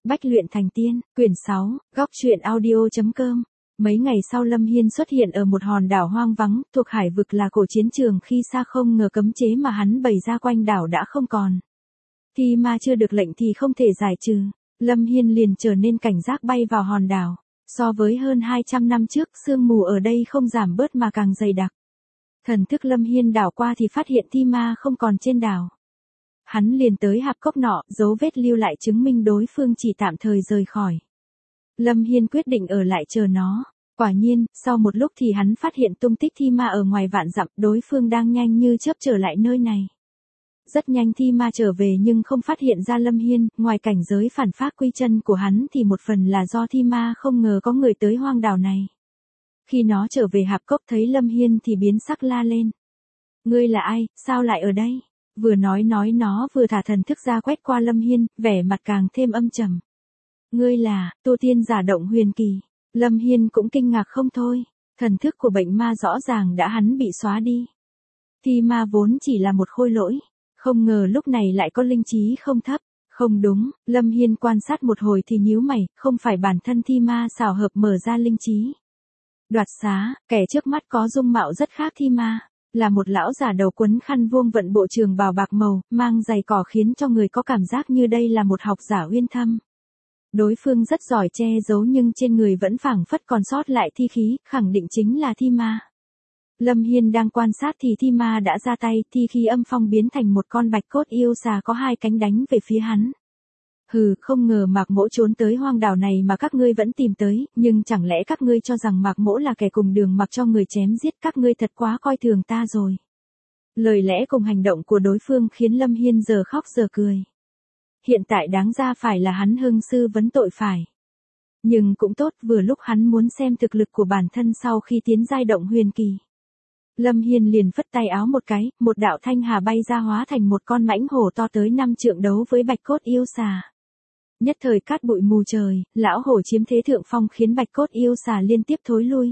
Bách luyện thành tiên, quyển 6, góc truyện audio.com. Mấy ngày sau Lâm Hiên xuất hiện ở một hòn đảo hoang vắng, thuộc hải vực là cổ chiến trường khi xa không ngờ cấm chế mà hắn bày ra quanh đảo đã không còn. Thi ma chưa được lệnh thì không thể giải trừ, Lâm Hiên liền trở nên cảnh giác bay vào hòn đảo. So với hơn 200 năm trước, sương mù ở đây không giảm bớt mà càng dày đặc. Thần thức Lâm Hiên đảo qua thì phát hiện thi ma không còn trên đảo. Hắn liền tới hạp cốc nọ, dấu vết lưu lại chứng minh đối phương chỉ tạm thời rời khỏi. Lâm Hiên quyết định ở lại chờ nó. Quả nhiên, sau một lúc thì hắn phát hiện tung tích thi ma ở ngoài vạn dặm, đối phương đang nhanh như chớp trở lại nơi này. Rất nhanh thi ma trở về nhưng không phát hiện ra Lâm Hiên, ngoài cảnh giới phản phác quy chân của hắn thì một phần là do thi ma không ngờ có người tới hoang đảo này. Khi nó trở về hạp cốc thấy Lâm Hiên thì biến sắc la lên. Ngươi là ai, sao lại ở đây? Vừa nói nó vừa thả thần thức ra quét qua Lâm Hiên, vẻ mặt càng thêm âm trầm. Ngươi là, tu tiên giả Động Huyền Kỳ. Lâm Hiên cũng kinh ngạc không thôi, thần thức của bệnh ma rõ ràng đã hắn bị xóa đi. Thi ma vốn chỉ là một khôi lỗi, không ngờ lúc này lại có linh trí không thấp. Không đúng, Lâm Hiên quan sát một hồi thì nhíu mày, không phải bản thân thi ma xảo hợp mở ra linh trí. Đoạt xá, kẻ trước mắt có dung mạo rất khác thi ma. Là một lão già đầu quấn khăn vuông vận bộ trường bào bạc màu, mang giày cỏ khiến cho người có cảm giác như đây là một học giả uyên thâm. Đối phương rất giỏi che giấu nhưng trên người vẫn phảng phất còn sót lại thi khí, khẳng định chính là thi ma. Lâm Hiên đang quan sát thì thi ma đã ra tay, thi khí âm phong biến thành một con bạch cốt yêu xà có hai cánh đánh về phía hắn. Hừ, không ngờ Mạc Mỗ trốn tới hoang đảo này mà các ngươi vẫn tìm tới, nhưng chẳng lẽ các ngươi cho rằng Mạc Mỗ là kẻ cùng đường mặc cho người chém giết, các ngươi thật quá coi thường ta rồi. Lời lẽ cùng hành động của đối phương khiến Lâm Hiên giờ khóc giờ cười. Hiện tại đáng ra phải là hắn hưng sư vấn tội phải. Nhưng cũng tốt, vừa lúc hắn muốn xem thực lực của bản thân sau khi tiến giai Động Huyền Kỳ. Lâm Hiên liền phất tay áo một cái, một đạo thanh hà bay ra hóa thành một con mãnh hổ to tới 5 trượng đấu với bạch cốt yêu xà. Nhất thời cát bụi mù trời, lão hổ chiếm thế thượng phong khiến bạch cốt yêu xà liên tiếp thối lui.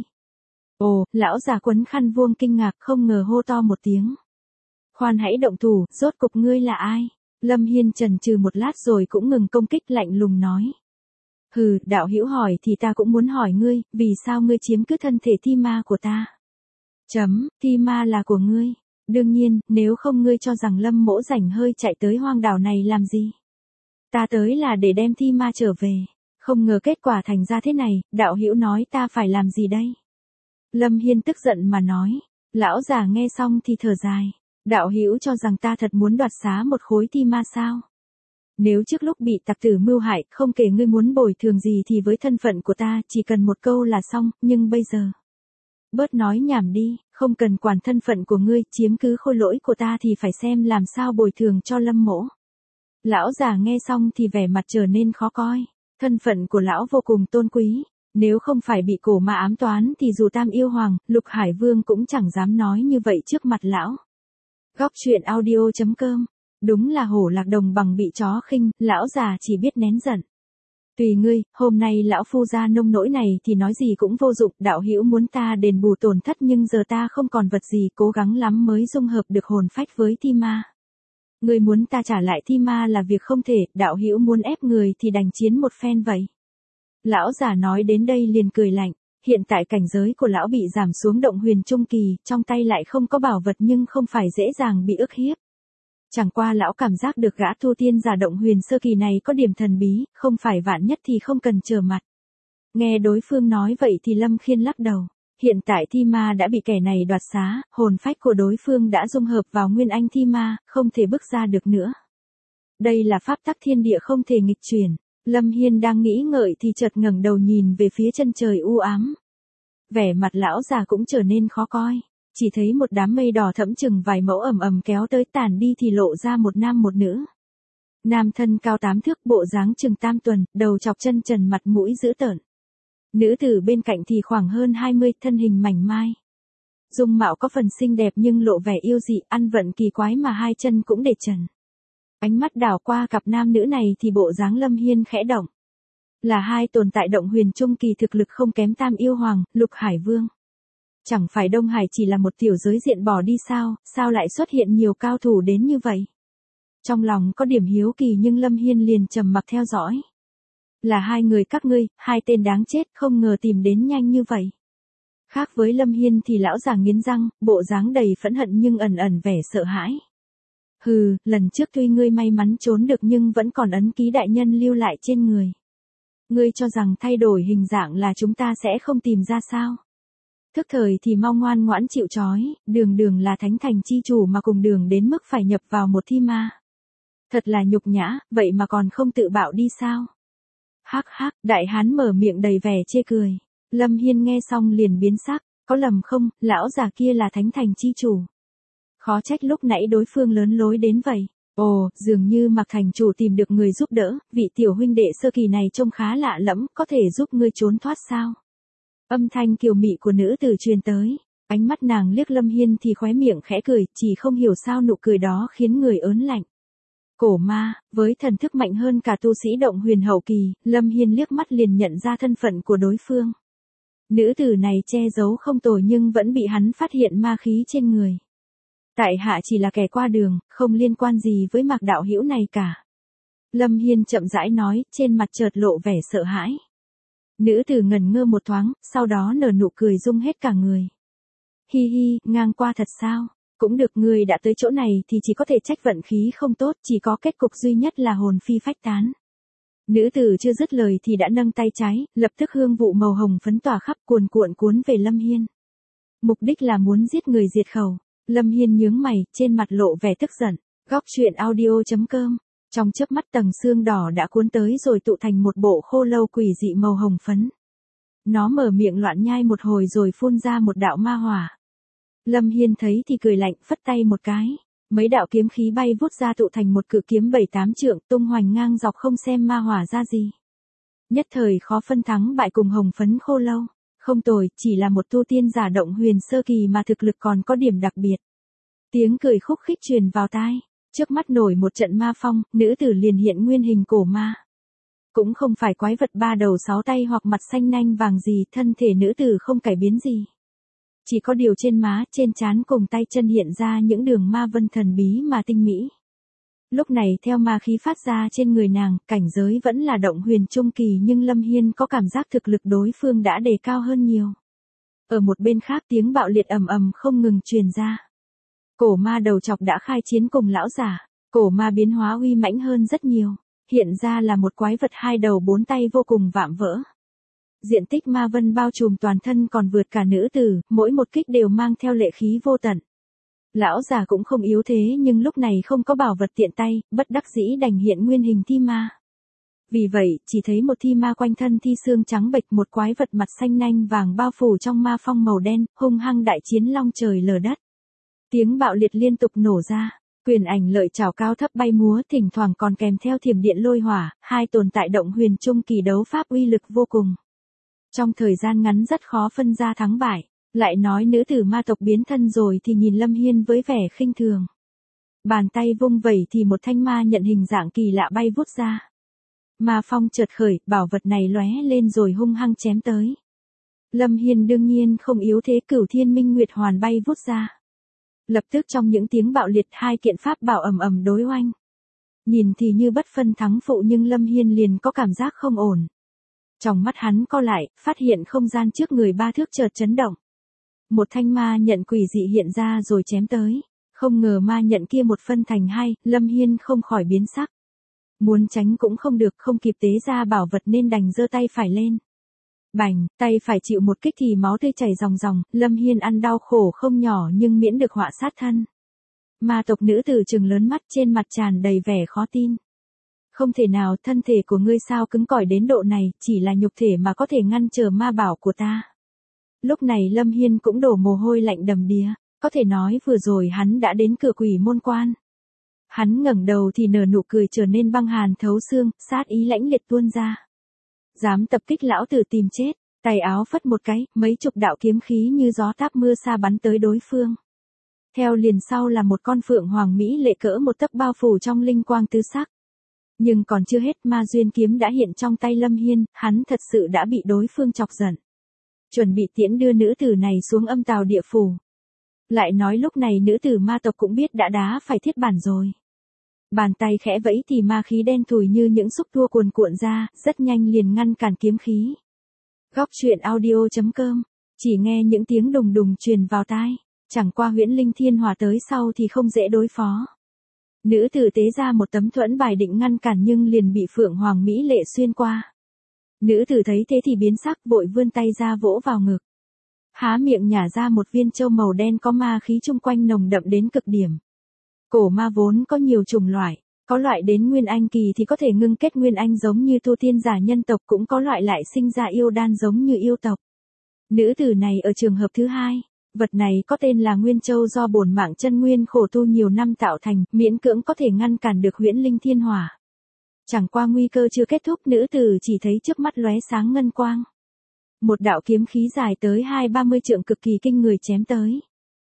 Ồ, lão già quấn khăn vuông kinh ngạc không ngờ hô to một tiếng. Khoan hãy động thủ, rốt cục ngươi là ai? Lâm Hiên chần chừ một lát rồi cũng ngừng công kích lạnh lùng nói. Hừ, đạo hữu hỏi thì ta cũng muốn hỏi ngươi, vì sao ngươi chiếm cứ thân thể thi ma của ta? Thi ma là của ngươi. Đương nhiên, nếu không ngươi cho rằng Lâm Mỗ rảnh hơi chạy tới hoang đảo này làm gì? Ta tới là để đem thi ma trở về. Không ngờ kết quả thành ra thế này, đạo hữu nói ta phải làm gì đây? Lâm Hiên tức giận mà nói. Lão già nghe xong thì thở dài. Đạo hữu cho rằng ta thật muốn đoạt xá một khối thi ma sao? Nếu trước lúc bị tặc tử mưu hại, không kể ngươi muốn bồi thường gì thì với thân phận của ta chỉ cần một câu là xong, nhưng bây giờ. Bớt nói nhảm đi, không cần quản thân phận của ngươi, chiếm cứ khôi lỗi của ta thì phải xem làm sao bồi thường cho Lâm Mỗ. Lão già nghe xong thì vẻ mặt trở nên khó coi, thân phận của lão vô cùng tôn quý, nếu không phải bị cổ ma ám toán thì dù Tam Yêu Hoàng, Lục Hải Vương cũng chẳng dám nói như vậy trước mặt lão. Góc truyện audio.com. Đúng là hổ lạc đồng bằng bị chó khinh, lão già chỉ biết nén giận. Tùy ngươi, hôm nay lão phu ra nông nỗi này thì nói gì cũng vô dụng, đạo hữu muốn ta đền bù tổn thất nhưng giờ ta không còn vật gì, cố gắng lắm mới dung hợp được hồn phách với thi ma. Ngươi muốn ta trả lại thi ma là việc không thể, đạo hữu muốn ép người thì đành chiến một phen vậy. Lão già nói đến đây liền cười lạnh, hiện tại cảnh giới của lão bị giảm xuống Động Huyền Trung Kỳ, trong tay lại không có bảo vật nhưng không phải dễ dàng bị ức hiếp. Chẳng qua lão cảm giác được gã tu tiên giả Động Huyền Sơ Kỳ này có điểm thần bí, không phải vạn nhất thì không cần trở mặt. Nghe đối phương nói vậy thì Lâm Khiên lắc đầu. Hiện tại thi ma đã bị kẻ này đoạt xá, hồn phách của đối phương đã dung hợp vào nguyên anh thi ma, không thể bước ra được nữa. Đây là pháp tắc thiên địa không thể nghịch chuyển. Lâm Hiên đang nghĩ ngợi thì chợt ngẩng đầu nhìn về phía chân trời u ám. Vẻ mặt lão già cũng trở nên khó coi. Chỉ thấy một đám mây đỏ thẫm chừng vài mẫu ầm ầm kéo tới, tàn đi thì lộ ra một nam một nữ. Nam thân cao 8 thước, bộ dáng chừng tam tuần, đầu chọc chân trần, mặt mũi dữ tợn. Nữ tử bên cạnh thì khoảng hơn 20, thân hình mảnh mai. Dung mạo có phần xinh đẹp nhưng lộ vẻ yêu dị, ăn vận kỳ quái mà hai chân cũng để trần. Ánh mắt đảo qua cặp nam nữ này thì bộ dáng Lâm Hiên khẽ động. Là hai tồn tại Động Huyền Trung Kỳ thực lực không kém Tam Yêu Hoàng, Lục Hải Vương. Chẳng phải Đông Hải chỉ là một tiểu giới diện bỏ đi sao, sao lại xuất hiện nhiều cao thủ đến như vậy? Trong lòng có điểm hiếu kỳ nhưng Lâm Hiên liền trầm mặc theo dõi. Là hai người các ngươi, hai tên đáng chết, không ngờ tìm đến nhanh như vậy. Khác với Lâm Hiên thì lão già nghiến răng, bộ dáng đầy phẫn hận nhưng ẩn ẩn vẻ sợ hãi. Hừ, lần trước tuy ngươi may mắn trốn được nhưng vẫn còn ấn ký đại nhân lưu lại trên người. Ngươi cho rằng thay đổi hình dạng là chúng ta sẽ không tìm ra sao? Thức thời thì mau ngoan ngoãn chịu trói, đường đường là thánh thành chi chủ mà cùng đường đến mức phải nhập vào một thi ma. Thật là nhục nhã, vậy mà còn không tự bạo đi sao? Hắc hắc, đại hán mở miệng đầy vẻ chê cười. Lâm Hiên nghe xong liền biến sắc, có lầm không, lão già kia là thánh thành chi chủ. Khó trách lúc nãy đối phương lớn lối đến vậy. Ồ, dường như Mạc thành chủ tìm được người giúp đỡ, vị tiểu huynh đệ sơ kỳ này trông khá lạ lẫm, có thể giúp ngươi trốn thoát sao? Âm thanh kiều mị của nữ tử truyền tới, ánh mắt nàng liếc Lâm Hiên thì khóe miệng khẽ cười, chỉ không hiểu sao nụ cười đó khiến người ớn lạnh. Cổ ma, với thần thức mạnh hơn cả tu sĩ động huyền hậu kỳ, Lâm Hiên liếc mắt liền nhận ra thân phận của đối phương. Nữ tử này che giấu không tồi nhưng vẫn bị hắn phát hiện ma khí trên người. Tại hạ chỉ là kẻ qua đường, không liên quan gì với Mạc đạo hữu này cả. Lâm Hiên chậm rãi nói, trên mặt chợt lộ vẻ sợ hãi. Nữ tử ngẩn ngơ một thoáng, sau đó nở nụ cười rung hết cả người. Hi hi, ngang qua thật sao? Cũng được, người đã tới chỗ này thì chỉ có thể trách vận khí không tốt, chỉ có kết cục duy nhất là hồn phi phách tán. Nữ tử chưa dứt lời thì đã nâng tay trái, lập tức hương vụ màu hồng phấn tỏa khắp cuồn cuộn cuốn về Lâm Hiên. Mục đích là muốn giết người diệt khẩu. Lâm Hiên nhướng mày, trên mặt lộ vẻ tức giận. Góc truyện audio.com. Trong chớp mắt tầng xương đỏ đã cuốn tới rồi tụ thành một bộ khô lâu quỷ dị màu hồng phấn. Nó mở miệng loạn nhai một hồi rồi phun ra một đạo ma hỏa. Lâm Hiên thấy thì cười lạnh, phất tay một cái. Mấy đạo kiếm khí bay vút ra tụ thành một cự kiếm 7-8 trượng tung hoành ngang dọc không xem ma hỏa ra gì. Nhất thời khó phân thắng bại cùng hồng phấn khô lâu. Không tồi, chỉ là một tu tiên giả động huyền sơ kỳ mà thực lực còn có điểm đặc biệt. Tiếng cười khúc khích truyền vào tai. Trước mắt nổi một trận ma phong, nữ tử liền hiện nguyên hình cổ ma. Cũng không phải quái vật 3 đầu 6 tay hoặc mặt xanh nanh vàng gì, thân thể nữ tử không cải biến gì. Chỉ có điều trên má, trên trán cùng tay chân hiện ra những đường ma vân thần bí mà tinh mỹ. Lúc này theo ma khí phát ra trên người nàng, cảnh giới vẫn là động huyền trung kỳ nhưng Lâm Hiên có cảm giác thực lực đối phương đã đề cao hơn nhiều. Ở một bên khác tiếng bạo liệt ầm ầm không ngừng truyền ra. Cổ ma đầu chọc đã khai chiến cùng lão giả, cổ ma biến hóa uy mãnh hơn rất nhiều, hiện ra là một quái vật 2 đầu 4 tay vô cùng vạm vỡ. Diện tích ma vân bao trùm toàn thân còn vượt cả nữ tử, mỗi một kích đều mang theo lệ khí vô tận. Lão già cũng không yếu thế nhưng lúc này không có bảo vật tiện tay, bất đắc dĩ đành hiện nguyên hình thi ma. Vì vậy, chỉ thấy một thi ma quanh thân thi xương trắng bệch, một quái vật mặt xanh nanh vàng bao phủ trong ma phong màu đen, hung hăng đại chiến long trời lở đất. Tiếng bạo liệt liên tục nổ ra, quyền ảnh lợi chảo cao thấp bay múa, thỉnh thoảng còn kèm theo thiểm điện lôi hỏa, hai tồn tại động huyền trung kỳ đấu pháp uy lực vô cùng. Trong thời gian ngắn rất khó phân ra thắng bại. Lại nói nữ tử ma tộc biến thân rồi thì nhìn Lâm Hiên với vẻ khinh thường. Bàn tay vung vẩy thì một thanh ma nhận hình dạng kỳ lạ bay vút ra. Ma phong chợt khởi, bảo vật này lóe lên rồi hung hăng chém tới. Lâm Hiên đương nhiên không yếu thế, Cửu Thiên Minh Nguyệt Hoàn bay vút ra. Lập tức trong những tiếng bạo liệt, hai kiện pháp bảo ầm ầm đối oanh. Nhìn thì như bất phân thắng phụ nhưng Lâm Hiên liền có cảm giác không ổn. Trong mắt hắn co lại, phát hiện không gian trước người 3 thước chợt chấn động. Một thanh ma nhận quỷ dị hiện ra rồi chém tới. Không ngờ ma nhận kia một phân thành hai, Lâm Hiên không khỏi biến sắc. Muốn tránh cũng không được, không kịp tế ra bảo vật nên đành giơ tay phải lên. Bành, tay phải chịu một kích thì máu tươi chảy ròng ròng, Lâm Hiên ăn đau khổ không nhỏ nhưng miễn được họa sát thân. Ma tộc nữ tử trừng lớn mắt, trên mặt tràn đầy vẻ khó tin. Không thể nào, thân thể của ngươi sao cứng cỏi đến độ này, chỉ là nhục thể mà có thể ngăn trở ma bảo của ta. Lúc này Lâm Hiên cũng đổ mồ hôi lạnh đầm đìa, có thể nói vừa rồi hắn đã đến cửa quỷ môn quan. Hắn ngẩng đầu thì nở nụ cười trở nên băng hàn thấu xương, sát ý lãnh liệt tuôn ra. Dám tập kích lão tử tìm chết, tay áo phất một cái, mấy chục đạo kiếm khí như gió táp mưa sa bắn tới đối phương. Theo liền sau là một con phượng hoàng mỹ lệ cỡ một tấc bao phủ trong linh quang tứ sắc. Nhưng còn chưa hết, ma duyên kiếm đã hiện trong tay Lâm Hiên, hắn thật sự đã bị đối phương chọc giận. Chuẩn bị tiễn đưa nữ tử này xuống âm tào địa phủ. Lại nói lúc này nữ tử ma tộc cũng biết đã đá phải thiết bản rồi. Bàn tay khẽ vẫy thì ma khí đen thùi như những xúc tua cuồn cuộn ra, rất nhanh liền ngăn cản kiếm khí. Góc truyện audio.com, chỉ nghe những tiếng đùng đùng truyền vào tai, chẳng qua huyễn linh thiên hỏa tới sau thì không dễ đối phó. Nữ tử tế ra một tấm thuẫn bài định ngăn cản nhưng liền bị Phượng Hoàng Mỹ Lệ xuyên qua. Nữ tử thấy thế thì biến sắc, vội vươn tay ra vỗ vào ngực. Há miệng nhả ra một viên châu màu đen có ma khí chung quanh nồng đậm đến cực điểm. Cổ ma vốn có nhiều chủng loại, có loại đến nguyên anh kỳ thì có thể ngưng kết nguyên anh giống như tu tiên giả nhân tộc, cũng có loại lại sinh ra yêu đan giống như yêu tộc. Nữ tử này ở trường hợp thứ hai, vật này có tên là Nguyên Châu do bổn mạng chân nguyên khổ tu nhiều năm tạo thành, miễn cưỡng có thể ngăn cản được huyễn linh thiên hỏa. Chẳng qua nguy cơ chưa kết thúc, nữ tử chỉ thấy trước mắt lóe sáng ngân quang. Một đạo kiếm khí dài tới 20-30 trượng cực kỳ kinh người chém tới.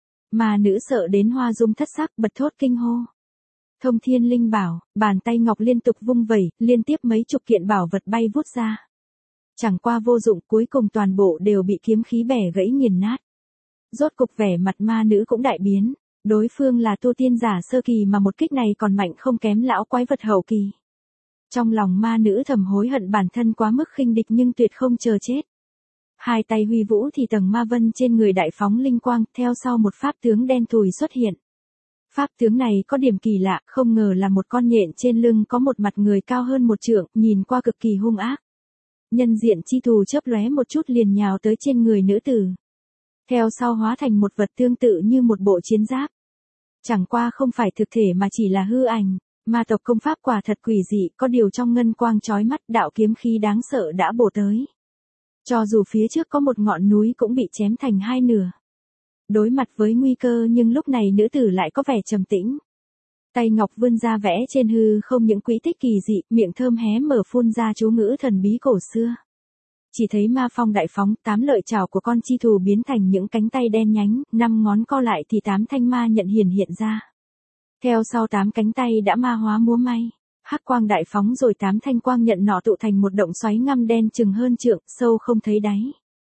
Mà nữ sợ đến hoa dung thất sắc, bật thốt kinh hô. Thông thiên linh bảo, bàn tay ngọc liên tục vung vẩy, liên tiếp mấy chục kiện bảo vật bay vút ra. Chẳng qua vô dụng, cuối cùng toàn bộ đều bị kiếm khí bẻ gãy nghiền nát. Rốt cục vẻ mặt ma nữ cũng đại biến, đối phương là tu tiên giả sơ kỳ mà một kích này còn mạnh không kém lão quái vật hậu kỳ. Trong lòng ma nữ thầm hối hận bản thân quá mức khinh địch nhưng tuyệt không chờ chết. Hai tay huy vũ thì tầng ma vân trên người đại phóng linh quang, theo sau một pháp tướng đen thùi xuất hiện. Pháp tướng này có điểm kỳ lạ, không ngờ là một con nhện trên lưng có một mặt người cao hơn một trượng, nhìn qua cực kỳ hung ác. Nhân diện chi thù chớp lóe một chút liền nhào tới trên người nữ tử. Theo sau hóa thành một vật tương tự như một bộ chiến giáp. Chẳng qua không phải thực thể mà chỉ là hư ảnh, ma tộc công pháp quả thật quỷ dị, có điều trong ngân quang chói mắt đạo kiếm khí đáng sợ đã bổ tới. Cho dù phía trước có một ngọn núi cũng bị chém thành hai nửa. Đối mặt với nguy cơ nhưng lúc này nữ tử lại có vẻ trầm tĩnh. Tay ngọc vươn ra vẽ trên hư không những quỹ tích kỳ dị, miệng thơm hé mở phun ra chú ngữ thần bí cổ xưa. Chỉ thấy ma phong đại phóng, 8 lợi chảo của con chi thù biến thành những cánh tay đen nhánh, 5 ngón co lại thì 8 thanh ma nhận hiện ra. Theo sau 8 cánh tay đã ma hóa múa may, hắc quang đại phóng rồi 8 thanh quang nhận nọ tụ thành một động xoáy ngăm đen chừng hơn trượng, sâu không thấy đáy.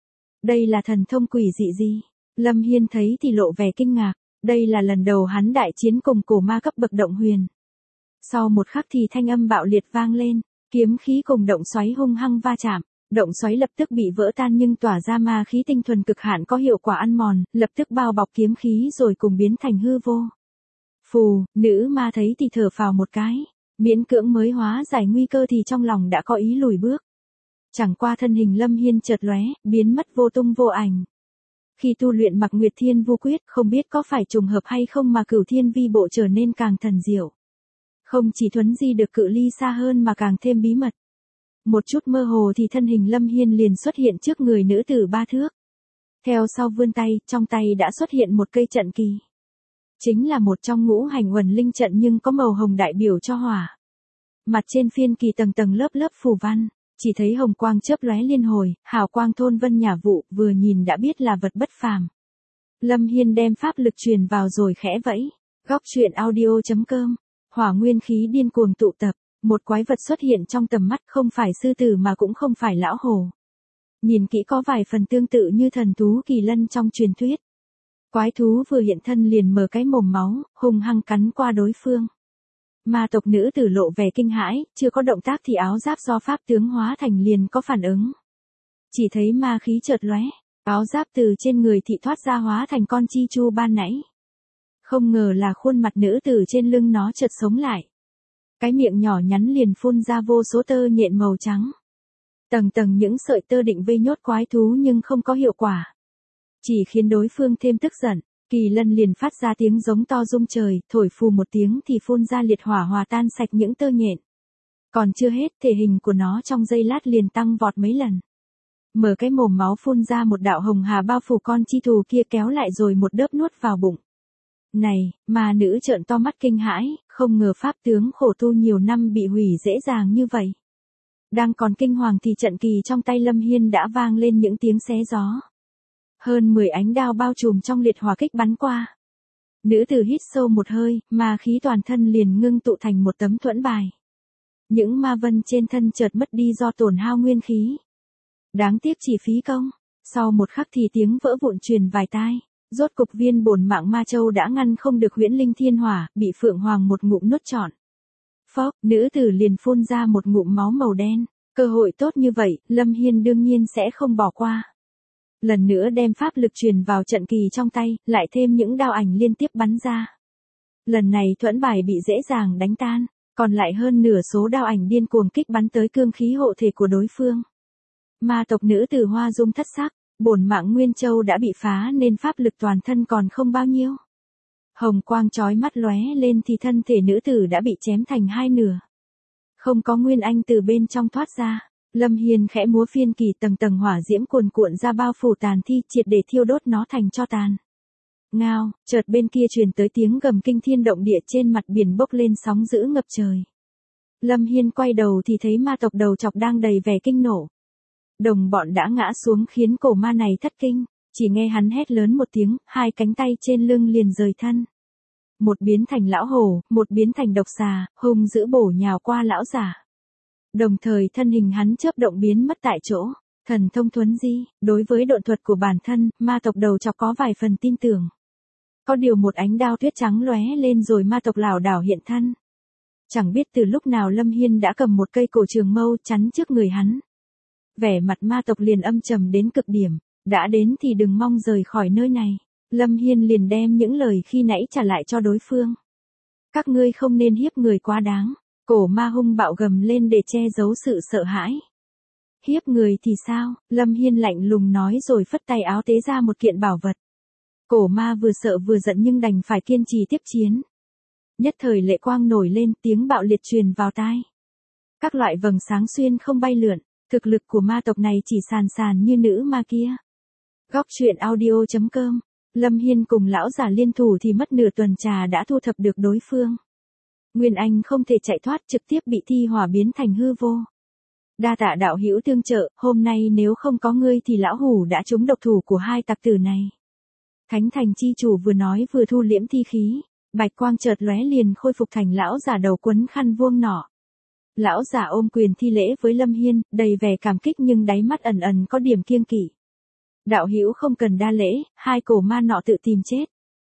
Đây là thần thông quỷ dị gì? Lâm Hiên thấy thì lộ vẻ kinh ngạc, đây là lần đầu hắn đại chiến cùng cổ ma cấp bậc động huyền. Sau một khắc thì thanh âm bạo liệt vang lên, kiếm khí cùng động xoáy hung hăng va chạm. Động xoáy lập tức bị vỡ tan nhưng tỏa ra ma khí tinh thuần cực hạn có hiệu quả ăn mòn, lập tức bao bọc kiếm khí rồi cùng biến thành hư vô. Phù, nữ ma thấy thì thở phào một cái, miễn cưỡng mới hóa giải nguy cơ thì trong lòng đã có ý lùi bước. Chẳng qua thân hình Lâm Hiên chợt lóe, biến mất vô tung vô ảnh. Khi tu luyện Mặc Nguyệt Thiên Vu Quyết, không biết có phải trùng hợp hay không mà Cửu Thiên Vi Bộ trở nên càng thần diệu. Không chỉ thuấn di được cự ly xa hơn mà càng thêm bí mật. Một chút mơ hồ thì thân hình Lâm Hiên liền xuất hiện trước người nữ tử 3 thước. Theo sau vươn tay, trong tay đã xuất hiện một cây trận kỳ. Chính là một trong ngũ hành uẩn linh trận nhưng có màu hồng đại biểu cho hỏa. Mặt trên phiên kỳ tầng tầng lớp lớp phù văn, chỉ thấy hồng quang chớp lóe liên hồi, hào quang thôn vân nhả vụ, vừa nhìn đã biết là vật bất phàm. Lâm Hiên đem pháp lực truyền vào rồi khẽ vẫy. Góc truyện audio.com, hỏa nguyên khí điên cuồng tụ tập. Một quái vật xuất hiện trong tầm mắt, không phải sư tử mà cũng không phải lão hổ. Nhìn kỹ có vài phần tương tự như thần thú kỳ lân trong truyền thuyết. Quái thú vừa hiện thân liền mở cái mồm máu, hung hăng cắn qua đối phương. Ma tộc nữ tử lộ vẻ kinh hãi, chưa có động tác thì áo giáp do pháp tướng hóa thành liền có phản ứng. Chỉ thấy ma khí chợt lóe, áo giáp từ trên người thị thoát ra hóa thành con chi chu ban nãy. Không ngờ là khuôn mặt nữ tử trên lưng nó chợt sống lại. Cái miệng nhỏ nhắn liền phun ra vô số tơ nhện màu trắng. Tầng tầng những sợi tơ định vây nhốt quái thú nhưng không có hiệu quả. Chỉ khiến đối phương thêm tức giận, kỳ lân liền phát ra tiếng giống to rung trời, thổi phù một tiếng thì phun ra liệt hỏa hòa tan sạch những tơ nhện. Còn chưa hết, thể hình của nó trong giây lát liền tăng vọt mấy lần. Mở cái mồm máu phun ra một đạo hồng hà bao phủ con chi thù kia kéo lại rồi một đớp nuốt vào bụng. Này, ma nữ trợn to mắt kinh hãi, không ngờ pháp tướng khổ tu nhiều năm bị hủy dễ dàng như vậy. Đang còn kinh hoàng thì trận kỳ trong tay Lâm Hiên đã vang lên những tiếng xé gió. Hơn 10 ánh đao bao trùm trong liệt hỏa kích bắn qua. Nữ tử hít sâu một hơi, ma khí toàn thân liền ngưng tụ thành một tấm thuẫn bài. Những ma vân trên thân chợt mất đi do tổn hao nguyên khí. Đáng tiếc chỉ phí công. Sau một khắc thì tiếng vỡ vụn truyền vài tai. Rốt cục viên bổn mạng ma châu đã ngăn không được huyễn linh thiên hỏa, bị Phượng Hoàng một ngụm nuốt trọn. Phốc, nữ tử liền phun ra một ngụm máu màu đen. Cơ hội tốt như vậy, Lâm Hiên đương nhiên sẽ không bỏ qua. Lần nữa đem pháp lực truyền vào trận kỳ trong tay, lại thêm những đao ảnh liên tiếp bắn ra. Lần này thuẫn bài bị dễ dàng đánh tan, còn lại hơn nửa số đao ảnh điên cuồng kích bắn tới cương khí hộ thể của đối phương. Ma tộc nữ tử Hoa Dung thất sắc, bổn mạng Nguyên Châu đã bị phá nên pháp lực toàn thân còn không bao nhiêu. Hồng quang chói mắt lóe lên thì thân thể nữ tử đã bị chém thành hai nửa. Không có Nguyên Anh từ bên trong thoát ra, Lâm Hiên khẽ múa phiên kỳ tầng tầng hỏa diễm cuồn cuộn ra bao phủ tàn thi triệt để thiêu đốt nó thành tro tàn. Ngao, chợt bên kia truyền tới tiếng gầm kinh thiên động địa trên mặt biển bốc lên sóng dữ ngập trời. Lâm Hiên quay đầu thì thấy ma tộc đầu chọc đang đầy vẻ kinh nộ. Đồng bọn đã ngã xuống khiến cổ ma này thất kinh, chỉ nghe hắn hét lớn một tiếng, hai cánh tay trên lưng liền rời thân. Một biến thành lão hổ, một biến thành độc xà, hung dữ bổ nhào qua lão giả. Đồng thời thân hình hắn chớp động biến mất tại chỗ, thần thông thuấn di, đối với độn thuật của bản thân, ma tộc đầu chọc có vài phần tin tưởng. Có điều một ánh đao tuyết trắng lóe lên rồi ma tộc lảo đảo hiện thân. Chẳng biết từ lúc nào Lâm Hiên đã cầm một cây cổ trường mâu chắn trước người hắn. Vẻ mặt ma tộc liền âm trầm đến cực điểm, đã đến thì đừng mong rời khỏi nơi này. Lâm Hiên liền đem những lời khi nãy trả lại cho đối phương. Các ngươi không nên hiếp người quá đáng. Cổ ma hung bạo gầm lên để che giấu sự sợ hãi. Hiếp người thì sao? Lâm Hiên lạnh lùng nói rồi phất tay áo tế ra một kiện bảo vật. Cổ ma vừa sợ vừa giận nhưng đành phải kiên trì tiếp chiến. Nhất thời lệ quang nổi lên, tiếng bạo liệt truyền vào tai. Các loại vầng sáng xuyên không bay lượn, thực lực của ma tộc này chỉ sàn sàn như nữ ma kia. Góc truyện audio.com. Lâm Hiên cùng lão giả liên thủ thì mất nửa tuần trà đã thu thập được đối phương. Nguyên Anh không thể chạy thoát, trực tiếp bị thi hỏa biến thành hư vô. Đa tạ đạo hữu tương trợ, hôm nay nếu không có ngươi thì lão hủ đã trúng độc thủ của hai tặc tử này. Thánh thành chi chủ vừa nói vừa thu liễm thi khí, bạch quang chợt lóe liền khôi phục thành lão giả đầu quấn khăn vuông nỏ. Lão giả ôm quyền thi lễ với Lâm Hiên, đầy vẻ cảm kích nhưng đáy mắt ẩn ẩn có điểm kiêng kỵ. Đạo hữu không cần đa lễ, hai cổ ma nọ tự tìm chết.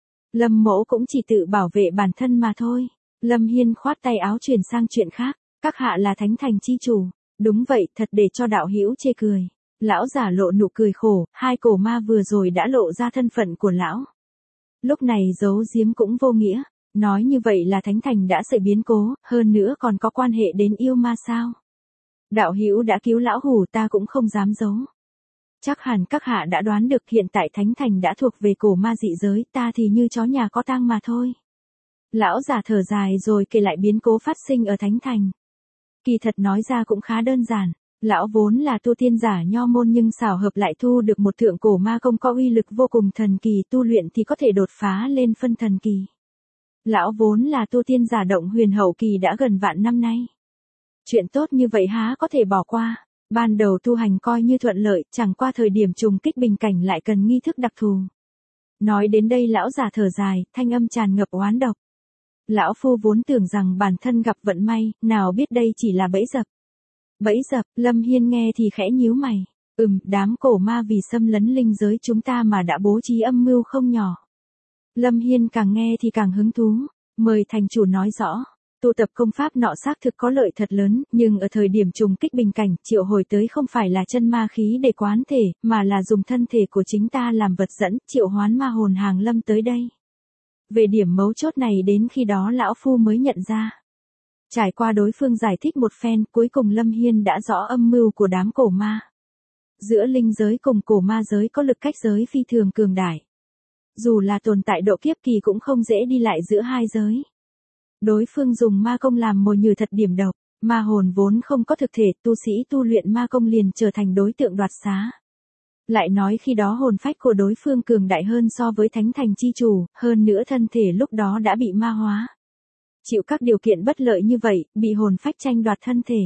Lâm mỗ cũng chỉ tự bảo vệ bản thân mà thôi. Lâm Hiên khoát tay áo chuyển sang chuyện khác, các hạ là thánh thành chi chủ. Đúng vậy, thật để cho đạo hữu chê cười. Lão giả lộ nụ cười khổ, hai cổ ma vừa rồi đã lộ ra thân phận của lão. Lúc này giấu giếm cũng vô nghĩa, nói như vậy là thánh thành đã xảy biến cố, hơn nữa còn có quan hệ đến yêu ma sao. Đạo hữu đã cứu lão hủ ta cũng không dám giấu. Chắc hẳn các hạ đã đoán được hiện tại thánh thành đã thuộc về cổ ma dị giới, ta thì như chó nhà có tang mà thôi. Lão giả thở dài rồi kể lại biến cố phát sinh ở thánh thành. Kỳ thật nói ra cũng khá đơn giản, lão vốn là tu tiên giả nho môn nhưng xảo hợp lại thu được một thượng cổ ma công có uy lực vô cùng thần kỳ, tu luyện thì có thể đột phá lên phân thần kỳ. Lão vốn là tu tiên giả động huyền hậu kỳ đã gần vạn năm nay. Chuyện tốt như vậy há có thể bỏ qua. Ban đầu tu hành coi như thuận lợi, chẳng qua thời điểm trùng kích bình cảnh lại cần nghi thức đặc thù. Nói đến đây lão giả thở dài, thanh âm tràn ngập oán độc. Lão phu vốn tưởng rằng bản thân gặp vận may, nào biết đây chỉ là bẫy dập. Bẫy dập, Lâm Hiên nghe thì khẽ nhíu mày. Đám cổ ma vì xâm lấn linh giới chúng ta mà đã bố trí âm mưu không nhỏ. Lâm Hiên càng nghe thì càng hứng thú, mời thành chủ nói rõ. Tu tập công pháp nọ xác thực có lợi thật lớn, nhưng ở thời điểm trùng kích bình cảnh, triệu hồi tới không phải là chân ma khí để quán thể, mà là dùng thân thể của chính ta làm vật dẫn, triệu hoán ma hồn hàng lâm tới đây. Về điểm mấu chốt này đến khi đó lão phu mới nhận ra. Trải qua đối phương giải thích một phen, cuối cùng Lâm Hiên đã rõ âm mưu của đám cổ ma. Giữa linh giới cùng cổ ma giới có lực cách giới phi thường cường đại. Dù là tồn tại độ kiếp kỳ cũng không dễ đi lại giữa hai giới. Đối phương dùng ma công làm mồi nhử thật điểm độc, ma hồn vốn không có thực thể, tu sĩ tu luyện ma công liền trở thành đối tượng đoạt xá. Lại nói khi đó hồn phách của đối phương cường đại hơn so với thánh thành chi chủ, hơn nữa thân thể lúc đó đã bị ma hóa. Chịu các điều kiện bất lợi như vậy, bị hồn phách tranh đoạt thân thể.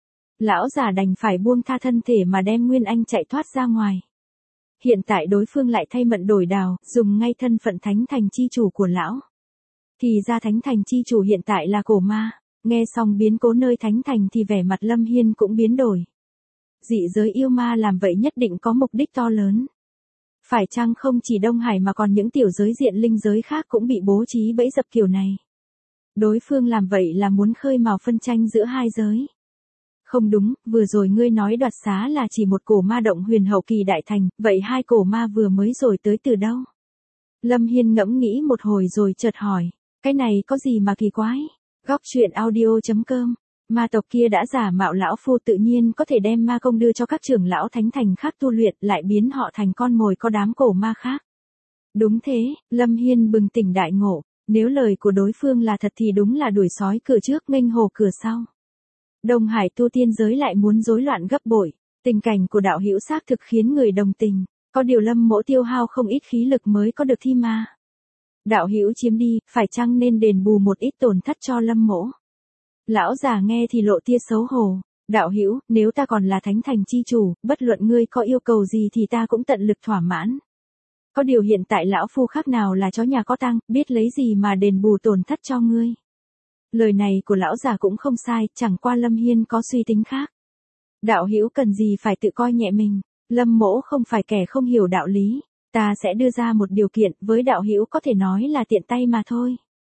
Lão già đành phải buông tha thân thể mà đem Nguyên Anh chạy thoát ra ngoài. Hiện tại đối phương lại thay mận đổi đào, dùng ngay thân phận thánh thành chi chủ của lão. Thì ra thánh thành chi chủ hiện tại là cổ ma. Nghe xong biến cố nơi thánh thành thì vẻ mặt Lâm Hiên cũng biến đổi. Dị giới yêu ma làm vậy nhất định có mục đích to lớn. Phải chăng không chỉ Đông Hải mà còn những tiểu giới diện linh giới khác cũng bị bố trí bẫy dập kiểu này. Đối phương làm vậy là muốn khơi mào phân tranh giữa hai giới. Không đúng, vừa rồi ngươi nói đoạt xá là chỉ một cổ ma động huyền hậu kỳ đại thành, vậy hai cổ ma vừa mới rồi tới từ đâu? Lâm Hiên ngẫm nghĩ một hồi rồi chợt hỏi, cái này có gì mà kỳ quái? Góc truyện audio.com, ma tộc kia đã giả mạo lão phu tự nhiên có thể đem ma công đưa cho các trưởng lão thánh thành khác tu luyện lại biến họ thành con mồi có đám cổ ma khác. Đúng thế, Lâm Hiên bừng tỉnh đại ngộ, nếu lời của đối phương là thật thì đúng là đuổi sói cửa trước nghênh hổ cửa sau. Đông Hải tu tiên giới lại muốn rối loạn gấp bội, tình cảnh của đạo hữu xác thực khiến người đồng tình, có điều Lâm mỗ tiêu hao không ít khí lực mới có được thi ma. Đạo hữu chiếm đi, phải chăng nên đền bù một ít tổn thất cho Lâm mỗ? Lão già nghe thì lộ tia xấu hổ, đạo hữu, nếu ta còn là thánh thành chi chủ, bất luận ngươi có yêu cầu gì thì ta cũng tận lực thỏa mãn. Có điều hiện tại lão phu khác nào là chó nhà có tang, biết lấy gì mà đền bù tổn thất cho ngươi. Lời này của lão già cũng không sai, chẳng qua Lâm Hiên có suy tính khác. Đạo hữu cần gì phải tự coi nhẹ mình, Lâm mỗ không phải kẻ không hiểu đạo lý, ta sẽ đưa ra một điều kiện, với đạo hữu có thể nói là tiện tay mà thôi.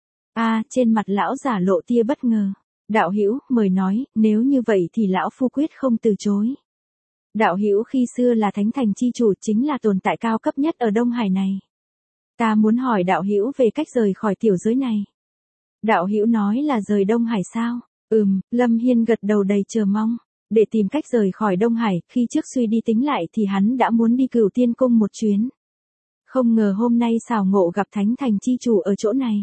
Trên mặt lão già lộ tia bất ngờ. Đạo hữu, mời nói, nếu như vậy thì lão phu quyết không từ chối. Đạo hữu khi xưa là thánh thành chi chủ chính là tồn tại cao cấp nhất ở Đông Hải này. Ta muốn hỏi đạo hữu về cách rời khỏi tiểu giới này. Đạo hữu nói là rời Đông Hải sao? Lâm Hiên gật đầu đầy chờ mong. Để tìm cách rời khỏi Đông Hải, khi trước suy đi tính lại thì hắn đã muốn đi Cửu Tiên Cung một chuyến. Không ngờ hôm nay xảo ngộ gặp thánh thành chi chủ ở chỗ này.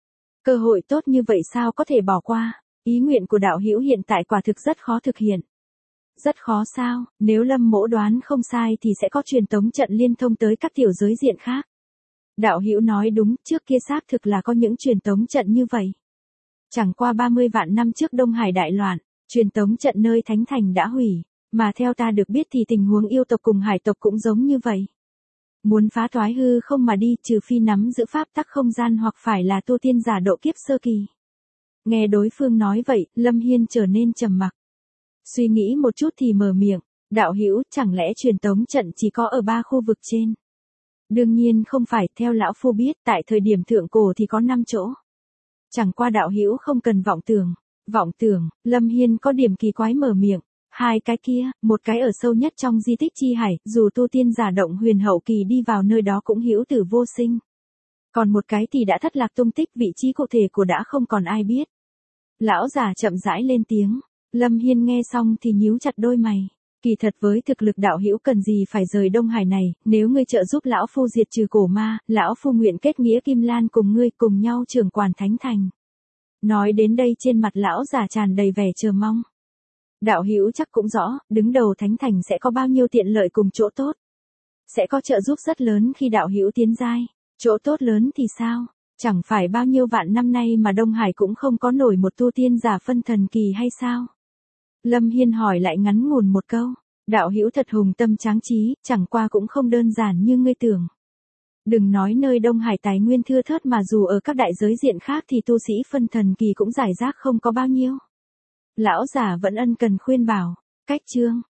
Cơ hội tốt như vậy sao có thể bỏ qua? Ý nguyện của đạo hữu hiện tại quả thực rất khó thực hiện. Rất khó sao? Nếu Lâm mỗ đoán không sai thì sẽ có truyền tống trận liên thông tới các tiểu giới diện khác. Đạo hữu nói đúng, trước kia xác thực là có những truyền tống trận như vậy. Chẳng qua 30 vạn năm trước Đông Hải đại loạn, truyền tống trận nơi thánh thành đã hủy, mà theo ta được biết thì tình huống yêu tộc cùng hải tộc cũng giống như vậy. Muốn phá toái hư không mà đi, trừ phi nắm giữ pháp tắc không gian hoặc phải là tu tiên giả độ kiếp sơ kỳ. Nghe đối phương nói vậy, Lâm Hiên trở nên trầm mặc. Suy nghĩ một chút thì mở miệng, đạo hữu, chẳng lẽ truyền tống trận chỉ có ở 3 khu vực trên? Đương nhiên không phải, theo lão phu biết, tại thời điểm thượng cổ thì có 5 chỗ. Chẳng qua đạo hữu không cần vọng tưởng. Vọng tưởng, Lâm Hiên có điểm kỳ quái mở miệng. 2 cái kia, một cái ở sâu nhất trong di tích chi hải, dù tu tiên giả động huyền hậu kỳ đi vào nơi đó cũng hữu tử vô sinh. Còn một cái thì đã thất lạc tung tích, vị trí cụ thể của đã không còn ai biết. Lão già chậm rãi lên tiếng. Lâm Hiên nghe xong thì nhíu chặt đôi mày. Kỳ thật với thực lực đạo hữu cần gì phải rời Đông Hải này, nếu ngươi trợ giúp lão phu diệt trừ cổ ma, lão phu nguyện kết nghĩa Kim Lan cùng ngươi cùng nhau trưởng quản thánh thành. Nói đến đây trên mặt lão già tràn đầy vẻ chờ mong. Đạo hữu chắc cũng rõ, đứng đầu thánh thành sẽ có bao nhiêu tiện lợi cùng chỗ tốt. Sẽ có trợ giúp rất lớn khi đạo hữu tiến giai. Chỗ tốt lớn thì sao? Chẳng phải bao nhiêu vạn năm nay mà Đông Hải cũng không có nổi một tu tiên giả phân thần kỳ hay sao? Lâm Hiên hỏi lại ngắn ngủn một câu. Đạo hữu thật hùng tâm tráng trí, chẳng qua cũng không đơn giản như ngươi tưởng. Đừng nói nơi Đông Hải tài nguyên thưa thớt mà dù ở các đại giới diện khác thì tu sĩ phân thần kỳ cũng giải rác không có bao nhiêu. Lão già vẫn ân cần khuyên bảo. Cách chương.